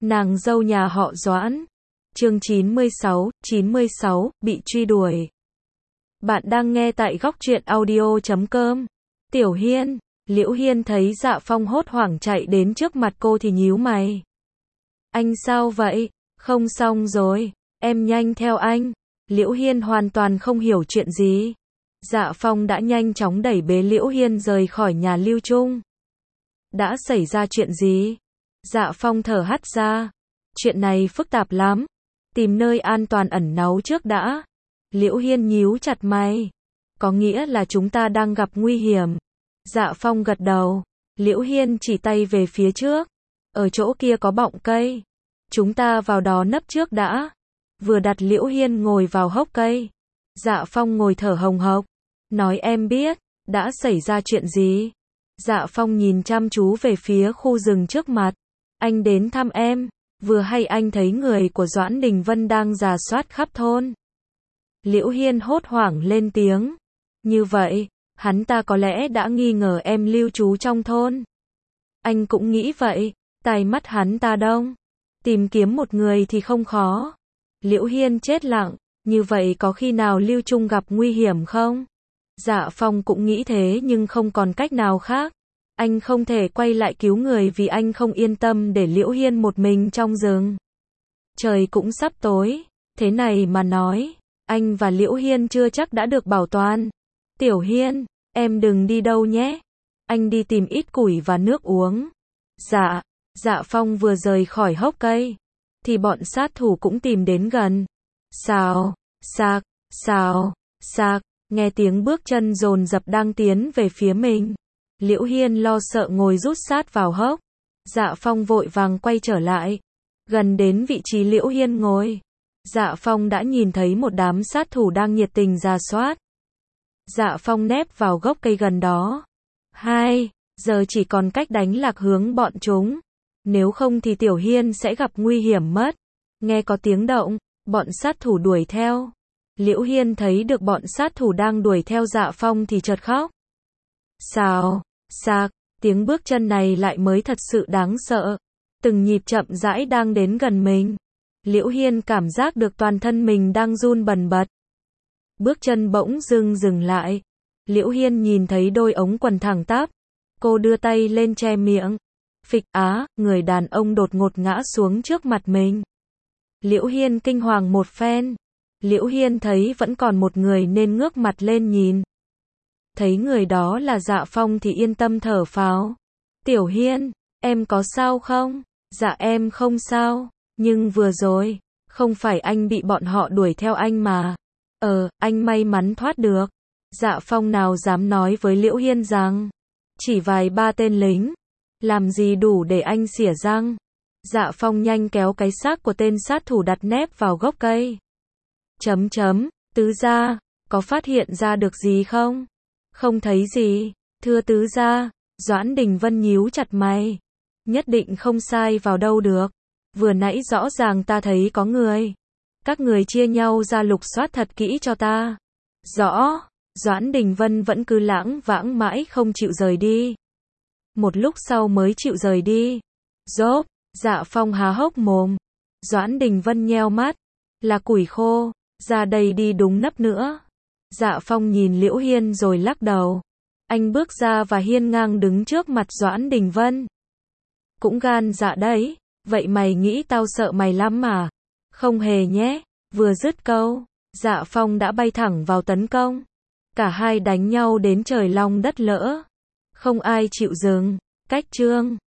Nàng dâu nhà họ Doãn. Chương 96, bị truy đuổi. Bạn đang nghe tại góc truyện audio.com. Tiểu Hiên. Liễu Hiên thấy Dạ Phong hốt hoảng chạy đến trước mặt cô thì nhíu mày. Anh sao vậy? Không xong rồi. Em nhanh theo anh. Liễu Hiên hoàn toàn không hiểu chuyện gì. Dạ Phong đã nhanh chóng đẩy bế Liễu Hiên rời khỏi nhà Lưu Trung. Đã xảy ra chuyện gì? Dạ Phong thở hắt ra. Chuyện này phức tạp lắm. Tìm nơi an toàn ẩn náu trước đã. Liễu Hiên nhíu chặt mày. Có nghĩa là chúng ta đang gặp nguy hiểm. Dạ Phong gật đầu. Liễu Hiên chỉ tay về phía trước. Ở chỗ kia có bọng cây. Chúng ta vào đó nấp trước đã. Vừa đặt Liễu Hiên ngồi vào hốc cây. Dạ Phong ngồi thở hồng hộc. Nói em biết, đã xảy ra chuyện gì? Dạ Phong nhìn chăm chú về phía khu rừng trước mặt. Anh đến thăm em. Vừa hay anh thấy người của Doãn Đình Vân đang rà soát khắp thôn. Liễu Hiên hốt hoảng lên tiếng. Như vậy, hắn ta có lẽ đã nghi ngờ em lưu trú trong thôn. Anh cũng nghĩ vậy, tai mắt hắn ta đông. Tìm kiếm một người thì không khó. Liễu Hiên chết lặng, như vậy có khi nào Lưu Trung gặp nguy hiểm không? Dạ Phong cũng nghĩ thế nhưng không còn cách nào khác. Anh không thể quay lại cứu người vì anh không yên tâm để Liễu Hiên một mình trong rừng. Trời cũng sắp tối, thế này mà nói, anh và Liễu Hiên chưa chắc đã được bảo toàn. Tiểu Hiên, em đừng đi đâu nhé. Anh đi tìm ít củi và nước uống. Dạ, Dạ Phong vừa rời khỏi hốc cây, thì bọn sát thủ cũng tìm đến gần. Xào, xạc, xào, xạc, nghe tiếng bước chân dồn dập đang tiến về phía mình. Liễu Hiên lo sợ ngồi rút sát vào hốc. Dạ Phong vội vàng quay trở lại. Gần đến vị trí Liễu Hiên ngồi, Dạ Phong đã nhìn thấy một đám sát thủ đang nhiệt tình rà soát. Dạ Phong nép vào gốc cây gần đó. Giờ chỉ còn cách đánh lạc hướng bọn chúng. Nếu không thì Tiểu Hiên sẽ gặp nguy hiểm mất. Nghe có tiếng động, bọn sát thủ đuổi theo. Liễu Hiên thấy được bọn sát thủ đang đuổi theo Dạ Phong thì chợt khóc. Xào, xạc, tiếng bước chân này lại mới thật sự đáng sợ. Từng nhịp chậm rãi đang đến gần mình. Liễu Hiên cảm giác được toàn thân mình đang run bần bật. Bước chân bỗng dưng dừng lại. Liễu Hiên nhìn thấy đôi ống quần thẳng tắp. Cô đưa tay lên che miệng. Phịch á, người đàn ông đột ngột ngã xuống trước mặt mình. Liễu Hiên kinh hoàng một phen. Liễu Hiên thấy vẫn còn một người nên ngước mặt lên nhìn. Thấy người đó là Dạ Phong thì yên tâm thở phào. Tiểu Hiên, em có sao không? Dạ em không sao, nhưng vừa rồi, không phải anh bị bọn họ đuổi theo anh mà. Anh may mắn thoát được. Dạ Phong nào dám nói với Liễu Hiên rằng, chỉ vài ba tên lính, làm gì đủ để anh xỉa răng. Dạ Phong nhanh kéo cái xác của tên sát thủ đặt nép vào gốc cây. Tứ gia, có phát hiện ra được gì không? Không thấy gì, thưa tứ gia. Doãn Đình Vân nhíu chặt mày. Nhất định không sai vào đâu được. Vừa nãy rõ ràng ta thấy có người. Các người chia nhau ra lục soát thật kỹ cho ta. Rõ. Doãn Đình Vân vẫn cứ lãng vãng mãi không chịu rời đi. Một lúc sau mới chịu rời đi. Rốp. Dạ Phong há hốc mồm. Doãn Đình Vân nheo mắt. Là củi khô. Ra đây đi đúng nấp nữa. Dạ Phong nhìn Liễu Hiên rồi lắc đầu. Anh bước ra và hiên ngang đứng trước mặt Doãn Đình Vân. Cũng gan dạ đấy. Vậy mày nghĩ tao sợ mày lắm mà? Không hề nhé. Vừa dứt câu, Dạ Phong đã bay thẳng vào tấn công. Cả hai đánh nhau đến trời long đất lỡ. Không ai chịu dừng. Cách chương